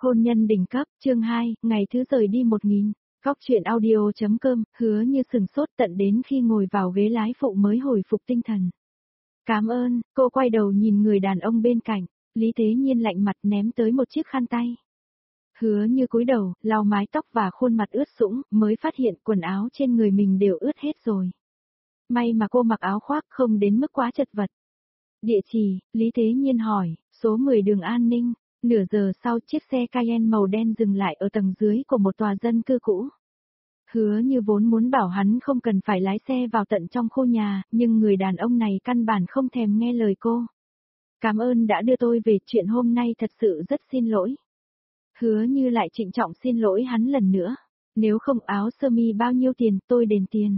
Hôn nhân đỉnh cấp, chương 2, ngày thứ rời đi 1000. Góc chuyện audio.com, Hứa Như sừng sốt tận đến khi ngồi vào ghế lái phụ mới hồi phục tinh thần. Cảm ơn, cô quay đầu nhìn người đàn ông bên cạnh, Lý Thế Nhiên lạnh mặt ném tới một chiếc khăn tay. Hứa Như cúi đầu, lau mái tóc và khuôn mặt ướt sũng, mới phát hiện quần áo trên người mình đều ướt hết rồi. May mà cô mặc áo khoác không đến mức quá chật vật. Địa chỉ, Lý Thế Nhiên hỏi, số 10 đường An Ninh. Nửa giờ sau chiếc xe Cayenne màu đen dừng lại ở tầng dưới của một tòa dân cư cũ. Hứa Như vốn muốn bảo hắn không cần phải lái xe vào tận trong khu nhà, nhưng người đàn ông này căn bản không thèm nghe lời cô. Cảm ơn đã đưa tôi về, chuyện hôm nay thật sự rất xin lỗi. Hứa Như lại trịnh trọng xin lỗi hắn lần nữa. Nếu không áo sơ mi bao nhiêu tiền tôi đền tiền.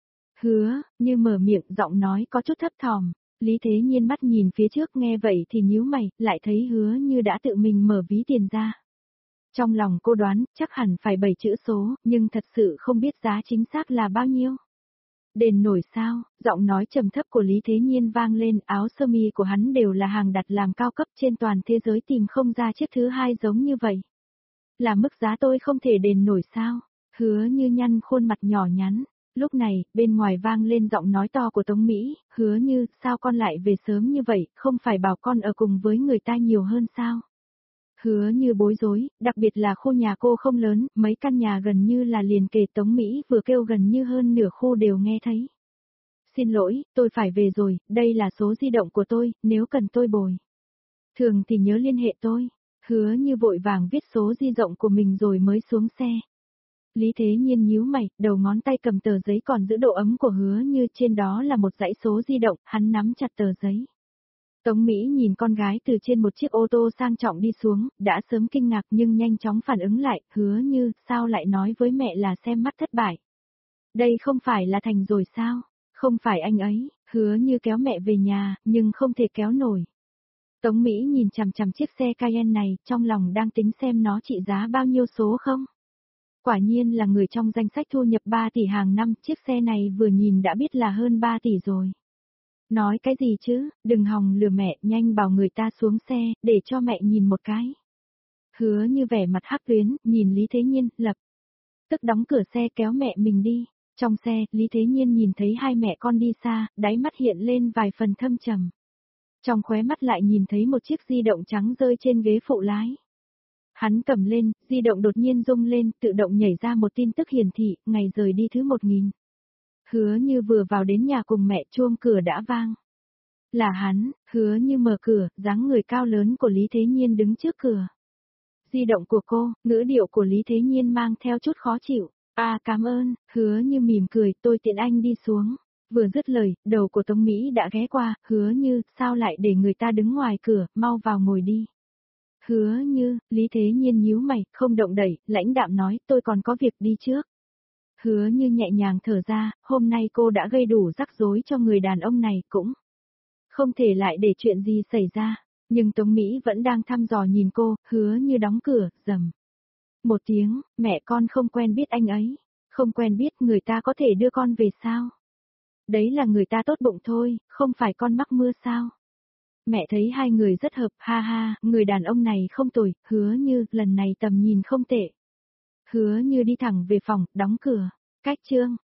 Hứa Như mở miệng, giọng nói có chút thấp thỏm. Lý Thế Nhiên mắt nhìn phía trước, nghe vậy thì nhíu mày, lại thấy Hứa Như đã tự mình mở ví tiền ra. Trong lòng cô đoán, chắc hẳn phải 7 chữ số, nhưng thật sự không biết giá chính xác là bao nhiêu. Đền nổi sao? Giọng nói trầm thấp của Lý Thế Nhiên vang lên, áo sơ mi của hắn đều là hàng đặt làm cao cấp, trên toàn thế giới tìm không ra chiếc thứ hai giống như vậy. Là mức giá tôi không thể đền nổi sao? Hứa Như nhăn khuôn mặt nhỏ nhắn. Lúc này, bên ngoài vang lên giọng nói to của Tống Mỹ, Hứa Như, sao con lại về sớm như vậy, không phải bảo con ở cùng với người ta nhiều hơn sao? Hứa Như bối rối, đặc biệt là khu nhà cô không lớn, mấy căn nhà gần như là liền kề. Tống Mỹ vừa kêu gần như hơn nửa khu đều nghe thấy. Xin lỗi, tôi phải về rồi, đây là số di động của tôi, nếu cần tôi bồi thường thì nhớ liên hệ tôi. Hứa Như vội vàng viết số di động của mình rồi mới xuống xe. Lý Thế Nhiên nhíu mày, đầu ngón tay cầm tờ giấy còn giữ độ ấm của Hứa Như, trên đó là một dãy số di động, hắn nắm chặt tờ giấy. Tống Mỹ nhìn con gái từ trên một chiếc ô tô sang trọng đi xuống, đã sớm kinh ngạc nhưng nhanh chóng phản ứng lại, Hứa Như, sao lại nói với mẹ là xem mắt thất bại? Đây không phải là Thành rồi sao? Không phải anh ấy. Hứa Như kéo mẹ về nhà, nhưng không thể kéo nổi. Tống Mỹ nhìn chằm chằm chiếc xe Cayenne này, trong lòng đang tính xem nó trị giá bao nhiêu số không? Quả nhiên là người trong danh sách thu nhập 3 tỷ hàng năm, chiếc xe này vừa nhìn đã biết là hơn 3 tỷ rồi. Nói cái gì chứ, đừng hòng lừa mẹ, nhanh bảo người ta xuống xe, để cho mẹ nhìn một cái. Hứa Như vẻ mặt hắc tuyến, nhìn Lý Thế Nhiên, lập tức đóng cửa xe kéo mẹ mình đi. Trong xe, Lý Thế Nhiên nhìn thấy hai mẹ con đi xa, đáy mắt hiện lên vài phần thâm trầm. Trong khóe mắt lại nhìn thấy một chiếc di động trắng rơi trên ghế phụ lái. Hắn cầm lên, di động đột nhiên rung lên, tự động nhảy ra một tin tức hiển thị, ngày rời đi thứ 1000. Hứa Như vừa vào đến nhà cùng mẹ, chuông cửa đã vang. Là hắn. Hứa Như mở cửa, dáng người cao lớn của Lý Thế Nhiên đứng trước cửa. Di động của cô, ngữ điệu của Lý Thế Nhiên mang theo chút khó chịu. Cảm ơn. Hứa Như mỉm cười, tôi tiện anh đi xuống. Vừa dứt lời, đầu của Tống Mỹ đã ghé qua, Hứa Như, sao lại để người ta đứng ngoài cửa, mau vào ngồi đi. Hứa Như, Lý Thế Nhiên nhíu mày, không động đậy, lãnh đạm nói, tôi còn có việc đi trước. Hứa Như nhẹ nhàng thở ra, hôm nay cô đã gây đủ rắc rối cho người đàn ông này, cũng không thể lại để chuyện gì xảy ra. Nhưng Tống Mỹ vẫn đang thăm dò nhìn cô, Hứa Như đóng cửa, rầm một tiếng, mẹ con không quen biết anh ấy. Không quen biết, người ta có thể đưa con về sao? Đấy là người ta tốt bụng thôi, không phải con mắc mưa sao? Mẹ thấy hai người rất hợp, ha ha, người đàn ông này không tồi, Hứa Như, lần này tầm nhìn không tệ. Hứa Như đi thẳng về phòng, đóng cửa. Cách chương